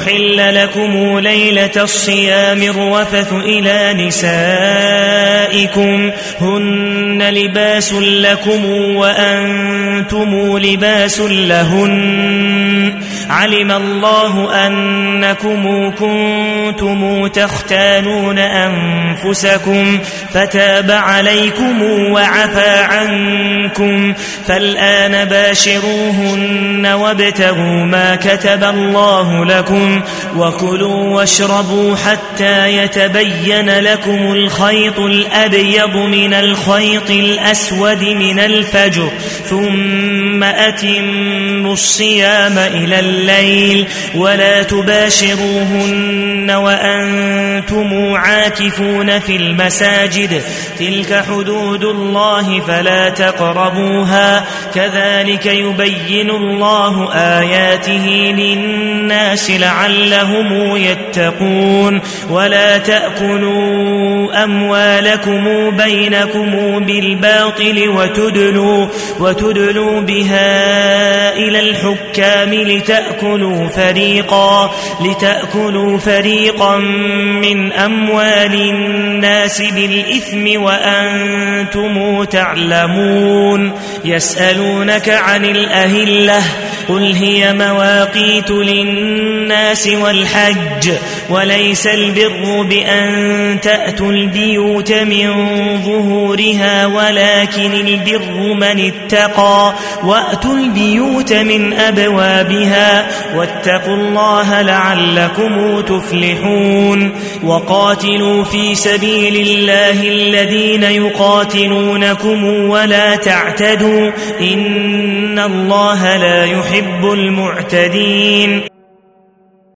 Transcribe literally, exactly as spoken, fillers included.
حل لكم ليلة الصيام الرفث إلى نسائكم هن لباس لكم وأنتم لباس لهن علم الله أنكم كنتم تختانون أنفسكم فتاب عليكم وعفى عنكم فالآن باشروهن وابتغوا ما كتب الله لكم وكلوا واشربوا حتى يتبين لكم الخيط الأبيض من الخيط الأسود من الفجر ثم أتموا الصيام إلى الليل ولا تباشروهن وأنتم عاكفون في المساجد تلك حدود الله فلا تقربوها كذلك يبين الله آياته للناس لعلهم يتقون ولا تأكلوا أموالكم بينكم بالباطل وتدلوا, وتدلوا بها إلى الحكام لتأكلوا فريقا, لتأكلوا فريقا من أموال الناس بالإثم وأنتم تعلمون يسألونك عن الأهلة قل هي مواقيت للناس والحج وليس البر بأن تأتوا البيوت من ظهورها ولكن البر من اتقى وأتوا البيوت من أبوابها واتقوا الله لعلكم تفلحون وقاتلوا في سبيل الله الذين يقاتلونكم ولا تعتدوا إن الله لا يحب المعتدين